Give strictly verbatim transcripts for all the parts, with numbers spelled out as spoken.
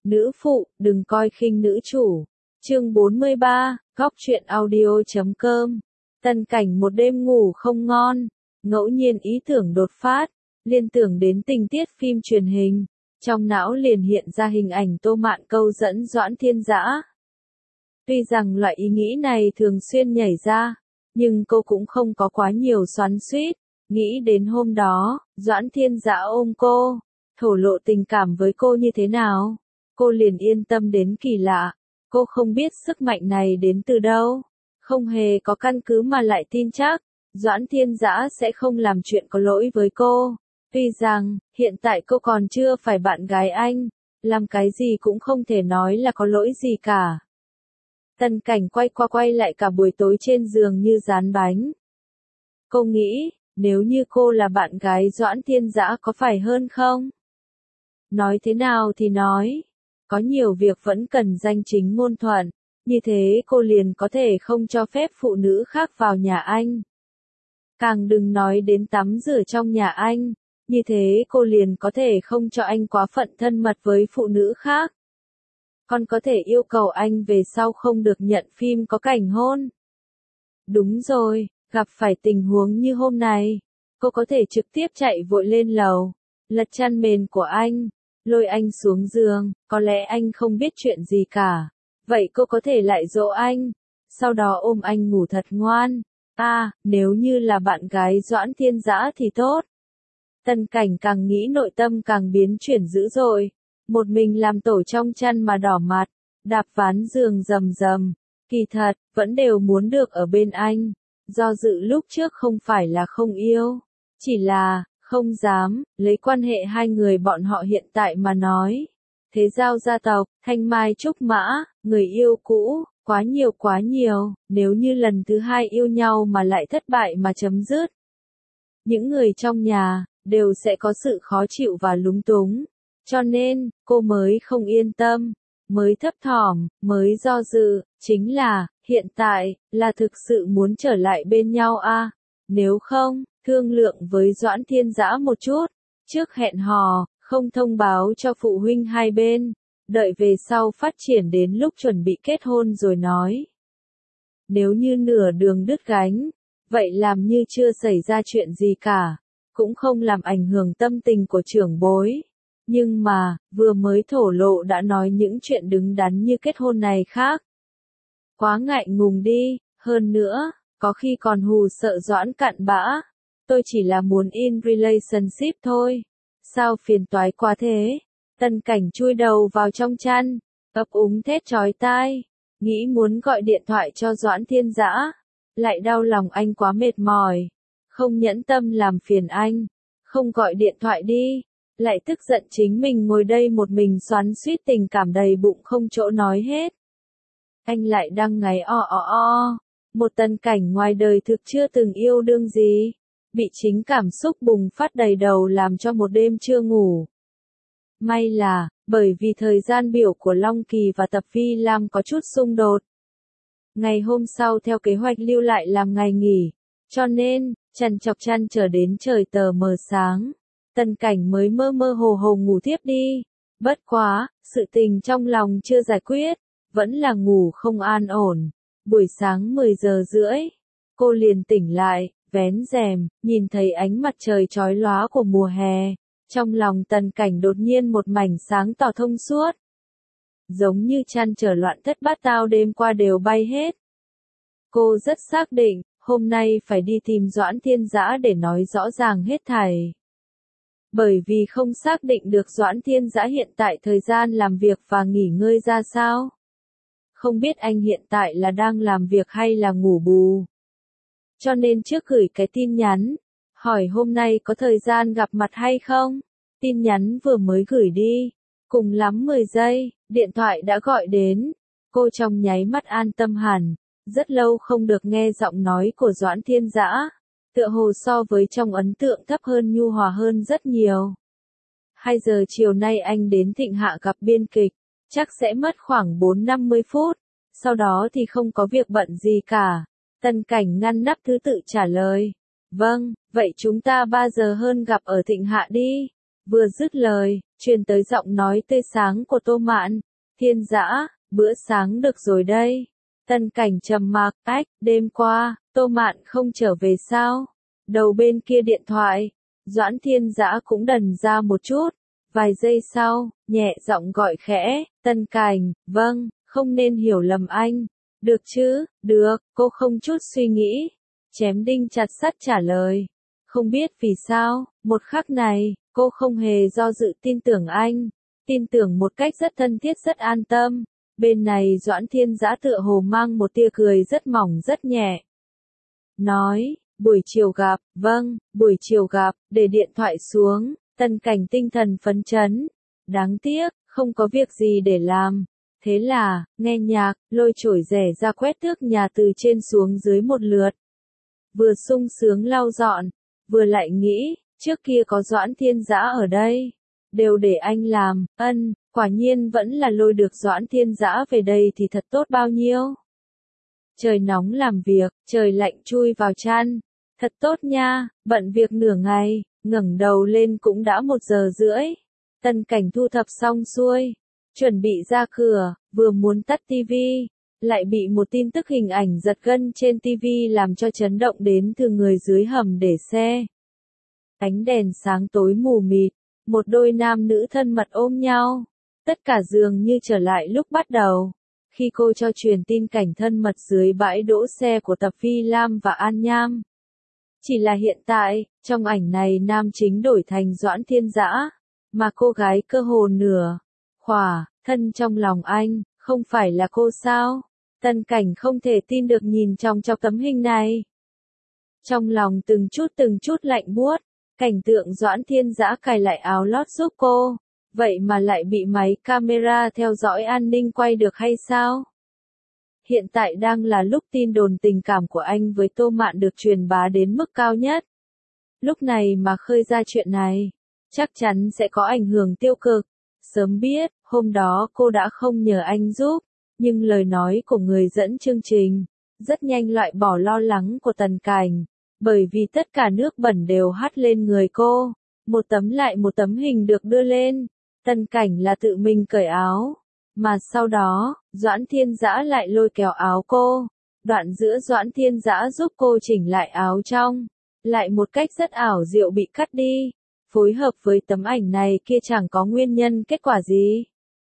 Nữ phụ, đừng coi khinh nữ chủ. Chương bốn mươi ba, góc truyện audio chấm com. Tân Cảnh một đêm ngủ không ngon, ngẫu nhiên ý tưởng đột phát, liên tưởng đến tình tiết phim truyền hình, trong não liền hiện ra hình ảnh Tô Mạn câu dẫn Doãn Thiên Dã. Tuy rằng loại ý nghĩ này thường xuyên nhảy ra, nhưng cô cũng không có quá nhiều xoắn xuýt, nghĩ đến hôm đó, Doãn Thiên Dã ôm cô, thổ lộ tình cảm với cô như thế nào, cô liền yên tâm đến kỳ lạ. Cô không biết sức mạnh này đến từ đâu, không hề có căn cứ mà lại tin chắc, Doãn Thiên Dã sẽ không làm chuyện có lỗi với cô. Tuy rằng, hiện tại cô còn chưa phải bạn gái anh, làm cái gì cũng không thể nói là có lỗi gì cả. Tân Cảnh quay qua quay lại cả buổi tối trên giường như dán bánh. Cô nghĩ, nếu như cô là bạn gái Doãn Thiên Dã có phải hơn không? Nói thế nào thì nói. Có nhiều việc vẫn cần danh chính ngôn thuận, như thế cô liền có thể không cho phép phụ nữ khác vào nhà anh. Càng đừng nói đến tắm rửa trong nhà anh, như thế cô liền có thể không cho anh quá phận thân mật với phụ nữ khác. Còn có thể yêu cầu anh về sau không được nhận phim có cảnh hôn. Đúng rồi, gặp phải tình huống như hôm nay, cô có thể trực tiếp chạy vội lên lầu, lật chăn mền của anh, lôi anh xuống giường, có lẽ anh không biết chuyện gì cả. Vậy cô có thể lại dỗ anh, sau đó ôm anh ngủ thật ngoan. À, nếu như là bạn gái Doãn Thiên Dã thì tốt. Tân Cảnh càng nghĩ nội tâm càng biến chuyển dữ dội. Một mình làm tổ trong chăn mà đỏ mặt, đạp ván giường rầm rầm. Kỳ thật, vẫn đều muốn được ở bên anh. Do dự lúc trước không phải là không yêu, chỉ là không dám, lấy quan hệ hai người bọn họ hiện tại mà nói. Thế giao gia tộc, thanh mai trúc mã, người yêu cũ, quá nhiều quá nhiều, nếu như lần thứ hai yêu nhau mà lại thất bại mà chấm dứt. Những người trong nhà, đều sẽ có sự khó chịu và lúng túng. Cho nên, cô mới không yên tâm, mới thấp thỏm, mới do dự, chính là, hiện tại, là thực sự muốn trở lại bên nhau à, nếu không, thương lượng với Doãn Thiên Dã một chút, trước hẹn hò, không thông báo cho phụ huynh hai bên, đợi về sau phát triển đến lúc chuẩn bị kết hôn rồi nói. Nếu như nửa đường đứt gánh, vậy làm như chưa xảy ra chuyện gì cả, cũng không làm ảnh hưởng tâm tình của trưởng bối. Nhưng mà, vừa mới thổ lộ đã nói những chuyện đứng đắn như kết hôn này khác. Quá ngại ngùng đi, hơn nữa, có khi còn hù sợ Doãn cặn bã. Tôi chỉ là muốn in relationship thôi. Sao phiền toái quá thế? Tân Cảnh chui đầu vào trong chăn, ấp úng thét chói tai, nghĩ muốn gọi điện thoại cho Doãn Thiên Dã, lại đau lòng anh quá mệt mỏi, không nhẫn tâm làm phiền anh, không gọi điện thoại đi, lại tức giận chính mình ngồi đây một mình xoắn xuýt tình cảm đầy bụng không chỗ nói hết. Anh lại đang ngáy o o o, một Tân Cảnh ngoài đời thực chưa từng yêu đương gì. Bị chính cảm xúc bùng phát đầy đầu làm cho một đêm chưa ngủ. May là, bởi vì thời gian biểu của Long Kỳ và Tập Vi Lam có chút xung đột. Ngày hôm sau theo kế hoạch lưu lại làm ngày nghỉ, cho nên, trằn trọc chăn chờ đến trời tờ mờ sáng. Tân Cảnh mới mơ mơ hồ hồ ngủ thiếp đi. Bất quá, sự tình trong lòng chưa giải quyết, vẫn là ngủ không an ổn. Buổi sáng mười giờ rưỡi, cô liền tỉnh lại. Vén rèm, nhìn thấy ánh mặt trời chói lóa của mùa hè, trong lòng Tân Cảnh đột nhiên một mảnh sáng tỏ thông suốt. Giống như chăn trở loạn thất bát tao đêm qua đều bay hết. Cô rất xác định, hôm nay phải đi tìm Doãn Thiên Dã để nói rõ ràng hết thảy. Bởi vì không xác định được Doãn Thiên Dã hiện tại thời gian làm việc và nghỉ ngơi ra sao. Không biết anh hiện tại là đang làm việc hay là ngủ bù. Cho nên trước gửi cái tin nhắn, hỏi hôm nay có thời gian gặp mặt hay không? Tin nhắn vừa mới gửi đi, cùng lắm mười giây, điện thoại đã gọi đến. Cô trong nháy mắt an tâm hẳn, rất lâu không được nghe giọng nói của Doãn Thiên Dã, tựa hồ so với trong ấn tượng thấp hơn nhu hòa hơn rất nhiều. Hai giờ chiều nay anh đến Thịnh Hạ gặp biên kịch, chắc sẽ mất khoảng bốn năm mươi phút, sau đó thì không có việc bận gì cả. Tân Cảnh ngăn nắp thứ tự trả lời. Vâng, vậy chúng ta ba giờ hơn gặp ở Thịnh Hạ đi. Vừa dứt lời, truyền tới giọng nói tươi sáng của Tô Mạn. Thiên Dã, bữa sáng được rồi đây. Tân Cảnh trầm mặc, ách, đêm qua, Tô Mạn không trở về sao? Đầu bên kia điện thoại, Doãn Thiên Dã cũng đần ra một chút. Vài giây sau, nhẹ giọng gọi khẽ, Tân Cảnh, vâng, không nên hiểu lầm anh. Được chứ, được, cô không chút suy nghĩ. Chém đinh chặt sắt trả lời. Không biết vì sao, một khắc này, cô không hề do dự tin tưởng anh. Tin tưởng một cách rất thân thiết rất an tâm. Bên này Doãn Thiên Dã tựa hồ mang một tia cười rất mỏng rất nhẹ. Nói, buổi chiều gặp, vâng, buổi chiều gặp, để điện thoại xuống, Tân Cảnh tinh thần phấn chấn. Đáng tiếc, không có việc gì để làm. Thế là, nghe nhạc, lôi chổi rẻ ra quét tước nhà từ trên xuống dưới một lượt. Vừa sung sướng lau dọn, vừa lại nghĩ, trước kia có Doãn Thiên Dã ở đây. Đều để anh làm, ân, quả nhiên vẫn là lôi được Doãn Thiên Dã về đây thì thật tốt bao nhiêu. Trời nóng làm việc, trời lạnh chui vào chăn. Thật tốt nha, bận việc nửa ngày, ngẩng đầu lên cũng đã một giờ rưỡi. Tân Cảnh thu thập xong xuôi, chuẩn bị ra cửa, vừa muốn tắt tivi, lại bị một tin tức hình ảnh giật gân trên tivi làm cho chấn động đến từ người dưới hầm để xe. Ánh đèn sáng tối mù mịt, một đôi nam nữ thân mật ôm nhau, tất cả dường như trở lại lúc bắt đầu. Khi cô cho truyền tin cảnh thân mật dưới bãi đỗ xe của Tập Phi Lam và An Nham. Chỉ là hiện tại, trong ảnh này nam chính đổi thành Doãn Thiên Dã, mà cô gái cơ hồ nửa khỏa thân trong lòng anh, không phải là cô sao? Tân Cảnh không thể tin được nhìn trong trong tấm hình này. Trong lòng từng chút từng chút lạnh buốt, cảnh tượng Doãn Thiên Dã cài lại áo lót giúp cô, vậy mà lại bị máy camera theo dõi an ninh quay được hay sao? Hiện tại đang là lúc tin đồn tình cảm của anh với Tô Mạn được truyền bá đến mức cao nhất. Lúc này mà khơi ra chuyện này, chắc chắn sẽ có ảnh hưởng tiêu cực. Sớm biết, hôm đó cô đã không nhờ anh giúp, nhưng lời nói của người dẫn chương trình, rất nhanh loại bỏ lo lắng của Tân Cảnh, bởi vì tất cả nước bẩn đều hắt lên người cô, một tấm lại một tấm hình được đưa lên, Tân Cảnh là tự mình cởi áo, mà sau đó, Doãn Thiên Dã lại lôi kéo áo cô, đoạn giữa Doãn Thiên Dã giúp cô chỉnh lại áo trong, lại một cách rất ảo diệu bị cắt đi. Phối hợp với tấm ảnh này kia chẳng có nguyên nhân kết quả gì.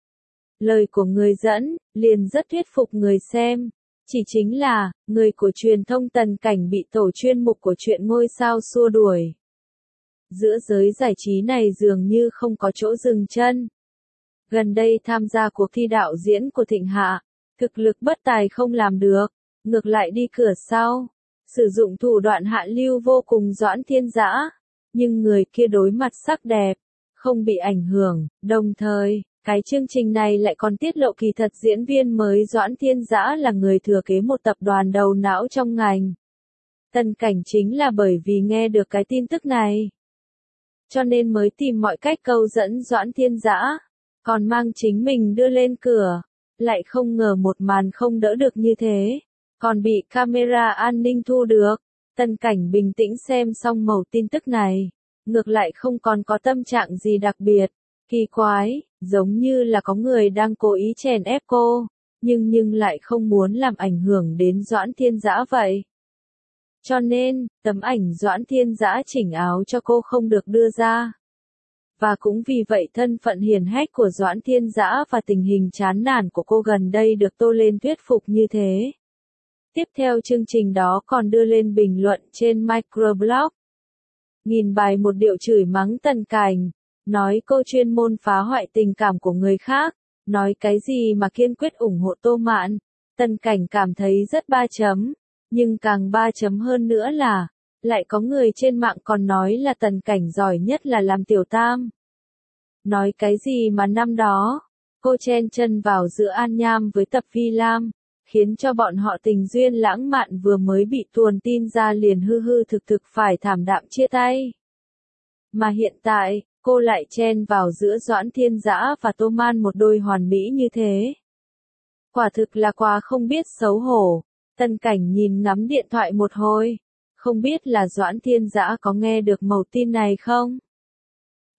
Lời của người dẫn, liền rất thuyết phục người xem. Chỉ chính là, người của truyền thông Tân Cảnh bị tổ chuyên mục của chuyện ngôi sao xua đuổi. Giữa giới giải trí này dường như không có chỗ dừng chân. Gần đây tham gia cuộc thi đạo diễn của Thịnh Hạ, thực lực bất tài không làm được, ngược lại đi cửa sau. Sử dụng thủ đoạn hạ lưu vô cùng Doãn Thiên Dã. Nhưng người kia đối mặt sắc đẹp, không bị ảnh hưởng, đồng thời, cái chương trình này lại còn tiết lộ kỳ thật diễn viên mới Doãn Thiên Dã là người thừa kế một tập đoàn đầu não trong ngành. Tân Cảnh chính là bởi vì nghe được cái tin tức này, cho nên mới tìm mọi cách câu dẫn Doãn Thiên Dã, còn mang chính mình đưa lên cửa, lại không ngờ một màn không đỡ được như thế, còn bị camera an ninh thu được. Tân Cảnh bình tĩnh xem xong mẩu tin tức này, ngược lại không còn có tâm trạng gì đặc biệt, kỳ quái, giống như là có người đang cố ý chèn ép cô, nhưng nhưng lại không muốn làm ảnh hưởng đến Doãn Thiên Dã vậy. Cho nên, tấm ảnh Doãn Thiên Dã chỉnh áo cho cô không được đưa ra. Và cũng vì vậy thân phận hiển hách của Doãn Thiên Dã và tình hình chán nản của cô gần đây được tô lên thuyết phục như thế. Tiếp theo chương trình đó còn đưa lên bình luận trên microblog. Nghìn bài một điệu chửi mắng Tân Cảnh, nói cô chuyên môn phá hoại tình cảm của người khác, nói cái gì mà kiên quyết ủng hộ Tô Mạn. Tân Cảnh cảm thấy rất ba chấm, nhưng càng ba chấm hơn nữa là, lại có người trên mạng còn nói là Tân Cảnh giỏi nhất là làm tiểu tam. Nói cái gì mà năm đó, cô chen chân vào giữa An Nham với Tập Phi Lam, khiến cho bọn họ tình duyên lãng mạn vừa mới bị tuồn tin ra liền hư hư thực thực phải thảm đạm chia tay. Mà hiện tại, cô lại chen vào giữa Doãn Thiên Dã và Tô Man một đôi hoàn mỹ như thế. Quả thực là quá không biết xấu hổ. Tân Cảnh nhìn ngắm điện thoại một hồi, không biết là Doãn Thiên Dã có nghe được mẩu tin này không?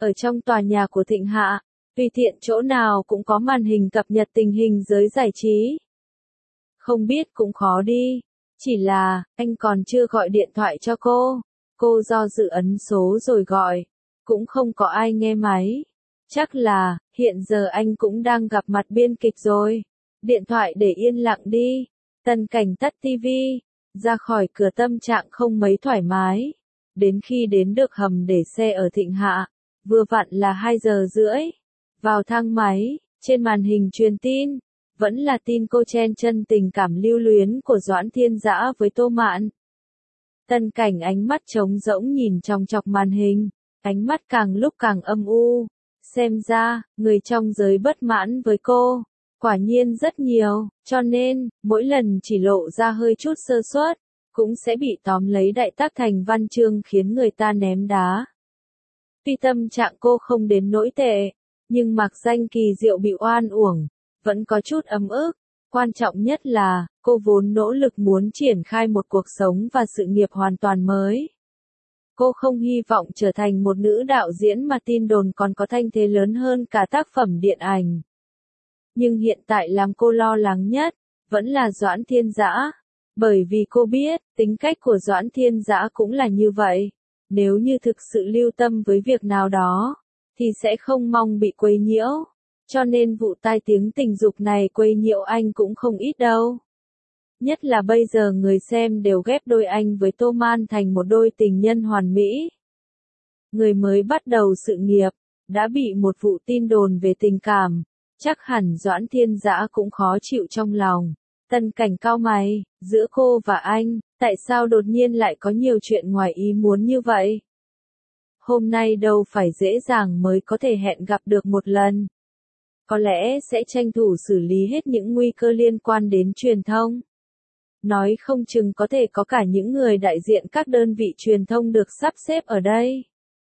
Ở trong tòa nhà của Thịnh Hạ, tùy tiện chỗ nào cũng có màn hình cập nhật tình hình giới giải trí. Không biết cũng khó đi. Chỉ là, anh còn chưa gọi điện thoại cho cô. Cô do dự ấn số rồi gọi. Cũng không có ai nghe máy. Chắc là, hiện giờ anh cũng đang gặp mặt biên kịch rồi. Điện thoại để yên lặng đi. Tần Cảnh tắt tivi, ra khỏi cửa tâm trạng không mấy thoải mái. Đến khi đến được hầm để xe ở Thịnh Hạ, vừa vặn là hai giờ rưỡi. Vào thang máy, trên màn hình truyền tin, vẫn là tin cô chen chân tình cảm lưu luyến của Doãn Thiên Dã với Tô Mạn. Tần Cảnh ánh mắt trống rỗng nhìn trong chọc màn hình, ánh mắt càng lúc càng âm u. Xem ra, người trong giới bất mãn với cô, quả nhiên rất nhiều, cho nên, mỗi lần chỉ lộ ra hơi chút sơ suất, cũng sẽ bị tóm lấy đại tác thành văn chương khiến người ta ném đá. Tuy tâm trạng cô không đến nỗi tệ, nhưng mặc danh Kỳ Diệu bị oan uổng, vẫn có chút ấm ức. Quan trọng nhất là, cô vốn nỗ lực muốn triển khai một cuộc sống và sự nghiệp hoàn toàn mới. Cô không hy vọng trở thành một nữ đạo diễn mà tin đồn còn có thanh thế lớn hơn cả tác phẩm điện ảnh. Nhưng hiện tại làm cô lo lắng nhất, vẫn là Doãn Thiên Dã. Bởi vì cô biết, tính cách của Doãn Thiên Dã cũng là như vậy. Nếu như thực sự lưu tâm với việc nào đó, thì sẽ không mong bị quấy nhiễu. Cho nên vụ tai tiếng tình dục này quấy nhiễu anh cũng không ít đâu. Nhất là bây giờ người xem đều ghép đôi anh với Tô Man thành một đôi tình nhân hoàn mỹ. Người mới bắt đầu sự nghiệp, đã bị một vụ tin đồn về tình cảm, chắc hẳn Doãn Thiên Dã cũng khó chịu trong lòng. Tần Cảnh cau mày, giữa cô và anh, tại sao đột nhiên lại có nhiều chuyện ngoài ý muốn như vậy? Hôm nay đâu phải dễ dàng mới có thể hẹn gặp được một lần. Có lẽ sẽ tranh thủ xử lý hết những nguy cơ liên quan đến truyền thông. Nói không chừng có thể có cả những người đại diện các đơn vị truyền thông được sắp xếp ở đây.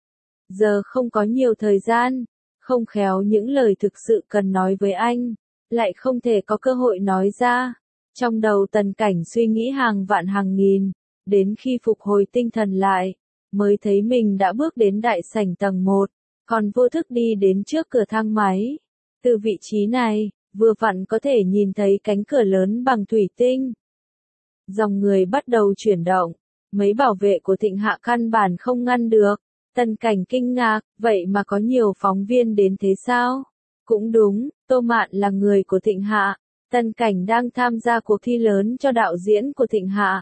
Giờ không có nhiều thời gian, không khéo những lời thực sự cần nói với anh, lại không thể có cơ hội nói ra. Trong đầu Tần Cảnh suy nghĩ hàng vạn hàng nghìn, đến khi phục hồi tinh thần lại, mới thấy mình đã bước đến đại sảnh tầng một, còn vô thức đi đến trước cửa thang máy. Từ vị trí này, vừa vặn có thể nhìn thấy cánh cửa lớn bằng thủy tinh. Dòng người bắt đầu chuyển động, mấy bảo vệ của Thịnh Hạ căn bản không ngăn được. Tần Cảnh kinh ngạc, vậy mà có nhiều phóng viên đến thế sao? Cũng đúng, Tô Mạn là người của Thịnh Hạ. Tần Cảnh đang tham gia cuộc thi lớn cho đạo diễn của Thịnh Hạ.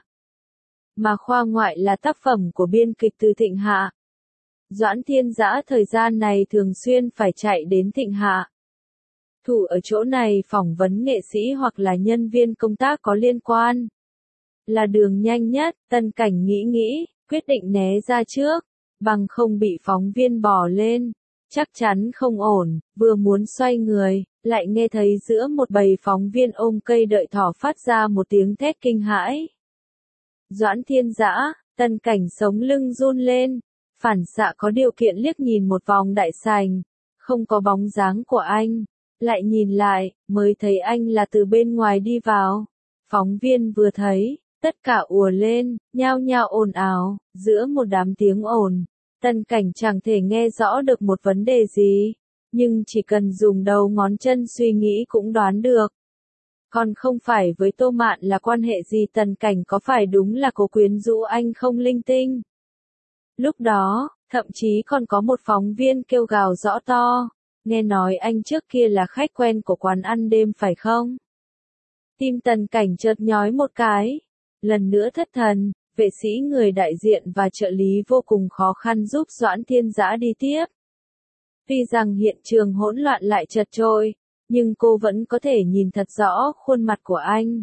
Mà khoa ngoại là tác phẩm của biên kịch từ Thịnh Hạ. Doãn Thiên Dã thời gian này thường xuyên phải chạy đến Thịnh Hạ. Thủ ở chỗ này phỏng vấn nghệ sĩ hoặc là nhân viên công tác có liên quan. Là đường nhanh nhất, Tần Cảnh nghĩ nghĩ, quyết định né ra trước, bằng không bị phóng viên bỏ lên. Chắc chắn không ổn, vừa muốn xoay người, lại nghe thấy giữa một bầy phóng viên ôm cây đợi thỏ phát ra một tiếng thét kinh hãi. Doãn Thiên Dã, Tần Cảnh sống lưng run lên, phản xạ có điều kiện liếc nhìn một vòng đại sảnh, không có bóng dáng của anh, lại nhìn lại, mới thấy anh là từ bên ngoài đi vào. Phóng viên vừa thấy, tất cả ùa lên, nhao nhao ồn ào, giữa một đám tiếng ồn. Tần Cảnh chẳng thể nghe rõ được một vấn đề gì, nhưng chỉ cần dùng đầu ngón chân suy nghĩ cũng đoán được. Còn không phải với Tô Mạn là quan hệ gì, Tần Cảnh có phải đúng là cô quyến rũ anh không linh tinh? Lúc đó, thậm chí còn có một phóng viên kêu gào rõ to, nghe nói anh trước kia là khách quen của quán ăn đêm phải không? Tim Tần Cảnh chợt nhói một cái, lần nữa thất thần. Vệ sĩ người đại diện và trợ lý vô cùng khó khăn giúp Doãn Thiên Dã đi tiếp. Tuy rằng hiện trường hỗn loạn lại chật chội, nhưng cô vẫn có thể nhìn thật rõ khuôn mặt của anh.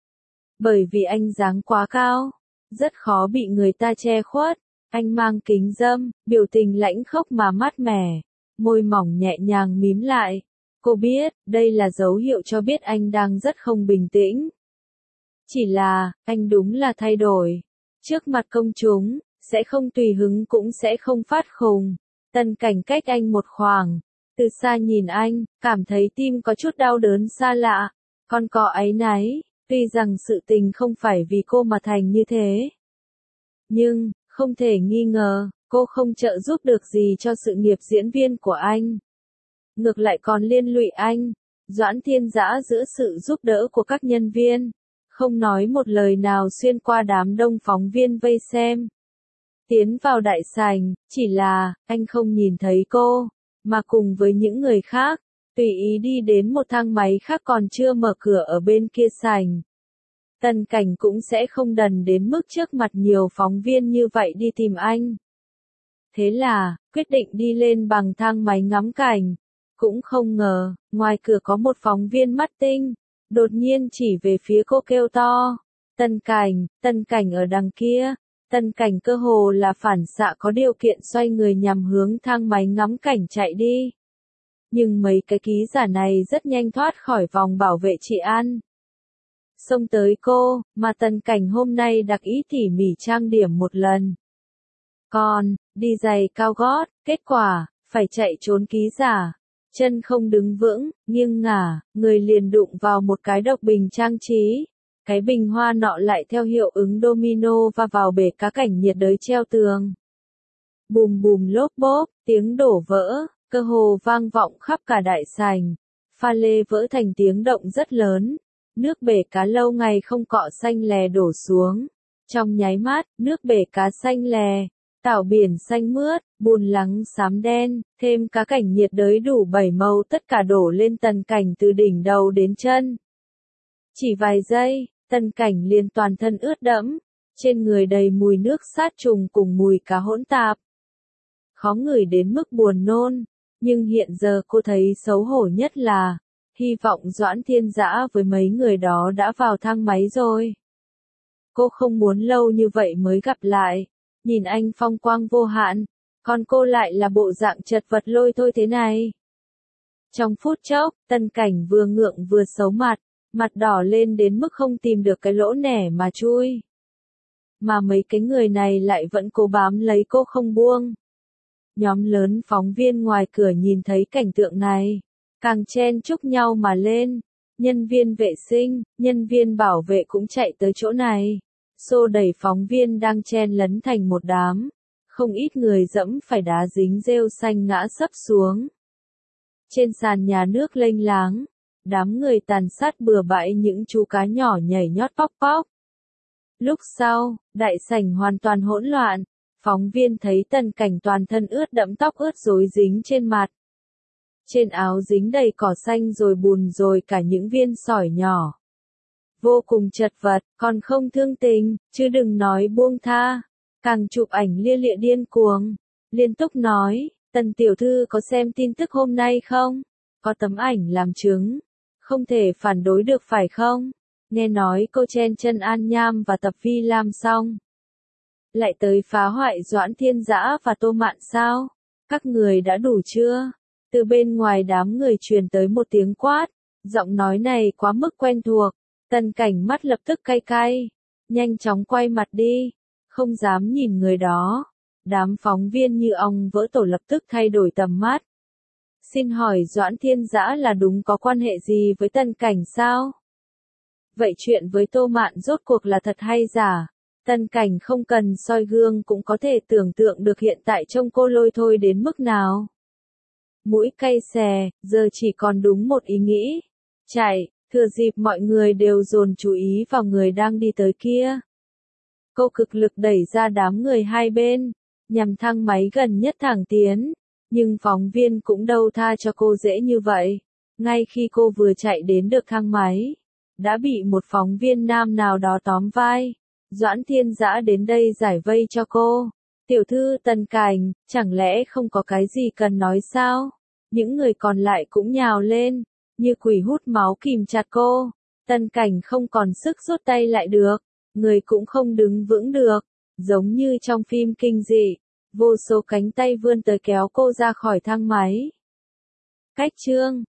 Bởi vì anh dáng quá cao, rất khó bị người ta che khuất. Anh mang kính râm, biểu tình lãnh khốc mà mát mẻ, môi mỏng nhẹ nhàng mím lại. Cô biết, đây là dấu hiệu cho biết anh đang rất không bình tĩnh. Chỉ là, anh đúng là thay đổi. Trước mặt công chúng, sẽ không tùy hứng cũng sẽ không phát khùng. Tần Cảnh cách anh một khoảng, từ xa nhìn anh, cảm thấy tim có chút đau đớn xa lạ, còn có áy náy, tuy rằng sự tình không phải vì cô mà thành như thế. Nhưng, không thể nghi ngờ, Cô không trợ giúp được gì cho sự nghiệp diễn viên của anh. Ngược lại còn liên lụy anh. Doãn Thiên Dã giữa sự giúp đỡ của các nhân viên, không nói một lời nào xuyên qua đám đông phóng viên vây xem. Tiến vào đại sảnh, chỉ là, anh không nhìn thấy cô, mà cùng với những người khác, tùy ý đi đến một thang máy khác còn chưa mở cửa ở bên kia sảnh. Tần Cảnh cũng sẽ không đần đến mức trước mặt nhiều phóng viên như vậy đi tìm anh. Thế là, quyết định đi lên bằng thang máy ngắm cảnh. Cũng không ngờ, ngoài cửa có một phóng viên mắt tinh, đột nhiên chỉ về phía cô kêu to. Tần Cảnh, Tần Cảnh ở đằng kia. Tần Cảnh cơ hồ là phản xạ có điều kiện xoay người nhằm hướng thang máy ngắm cảnh chạy đi. Nhưng mấy cái ký giả này rất nhanh thoát khỏi vòng bảo vệ trị an. Xông tới cô, mà Tần Cảnh hôm nay đặc ý tỉ mỉ trang điểm một lần. Còn, đi giày cao gót, kết quả, phải chạy trốn ký giả. Chân không đứng vững, nghiêng ngả, người liền đụng vào một cái độc bình trang trí. Cái bình hoa nọ lại theo hiệu ứng domino và vào bể cá cảnh nhiệt đới treo tường. Bùm bùm lốp bốp, tiếng đổ vỡ, cơ hồ vang vọng khắp cả đại sảnh. Pha lê vỡ thành tiếng động rất lớn. Nước bể cá lâu ngày không cọ xanh lè đổ xuống. Trong nháy mắt, nước bể cá xanh lè. Tảo biển xanh mướt, bùn lắng xám đen, thêm cá cảnh nhiệt đới đủ bảy màu tất cả đổ lên Tần Cảnh từ đỉnh đầu đến chân. Chỉ vài giây, Tần Cảnh liền toàn thân ướt đẫm, trên người đầy mùi nước sát trùng cùng mùi cá hỗn tạp. Khó ngửi đến mức buồn nôn, nhưng hiện giờ cô thấy xấu hổ nhất là, hy vọng Doãn Thiên Dã với mấy người đó đã vào thang máy rồi. Cô không muốn lâu như vậy mới gặp lại. Nhìn anh phong quang vô hạn, còn cô lại là bộ dạng chật vật lôi thôi thế này. Trong phút chốc, Tần Cảnh vừa ngượng vừa xấu mặt, mặt đỏ lên đến mức không tìm được cái lỗ nẻ mà chui. Mà mấy cái người này lại vẫn cố bám lấy cô không buông. Nhóm lớn phóng viên ngoài cửa nhìn thấy cảnh tượng này, càng chen chúc nhau mà lên. Nhân viên vệ sinh, nhân viên bảo vệ cũng chạy tới chỗ này. Xô đẩy phóng viên đang chen lấn thành một đám. Không ít người dẫm phải đá dính rêu xanh ngã sấp xuống. Trên sàn nhà nước lênh láng, đám người tàn sát bừa bãi những chú cá nhỏ nhảy nhót póc póc. Lúc sau, đại sảnh hoàn toàn hỗn loạn. Phóng viên thấy Tần Cảnh toàn thân ướt đẫm, tóc ướt rối dính trên mặt. Trên áo dính đầy cỏ xanh rồi bùn rồi cả những viên sỏi nhỏ. Vô cùng chật vật, còn không thương tình, chứ đừng nói buông tha. Càng chụp ảnh lia lịa điên cuồng. Liên tục nói, Tần tiểu thư có xem tin tức hôm nay không? Có tấm ảnh làm chứng. Không thể phản đối được phải không? Nghe nói cô chen chân An Nham và Tập Vi Lam xong. Lại tới phá hoại Doãn Thiên Dã và Tô Mạn sao? Các người đã đủ chưa? Từ bên ngoài đám người truyền tới một tiếng quát. Giọng nói này quá mức quen thuộc. Tần Cảnh mắt lập tức cay cay. Nhanh chóng quay mặt đi. Không dám nhìn người đó. Đám phóng viên như ong vỡ tổ lập tức thay đổi tầm mắt. Xin hỏi Doãn Thiên Dã là đúng có quan hệ gì với Tần Cảnh sao? Vậy chuyện với Tô Mạn rốt cuộc là thật hay giả? Tần Cảnh không cần soi gương cũng có thể tưởng tượng được hiện tại trông cô lôi thôi đến mức nào. Mũi cay xè, giờ chỉ còn đúng một ý nghĩ. Chạy, thừa dịp mọi người đều dồn chú ý vào người đang đi tới kia. Cô cực lực đẩy ra đám người hai bên, nhằm thang máy gần nhất thẳng tiến. Nhưng phóng viên cũng đâu tha cho cô dễ như vậy. Ngay khi cô vừa chạy đến được thang máy, đã bị một phóng viên nam nào đó tóm vai. Doãn Thiên Dã đến đây giải vây cho cô. Tiểu thư Tần Cảnh, chẳng lẽ không có cái gì cần nói sao? Những người còn lại cũng nhào lên, như quỷ hút máu kìm chặt cô. Tần Cảnh không còn sức rút tay lại được, người cũng không đứng vững được, giống như trong phim kinh dị, vô số cánh tay vươn tới kéo cô ra khỏi thang máy. Cách chương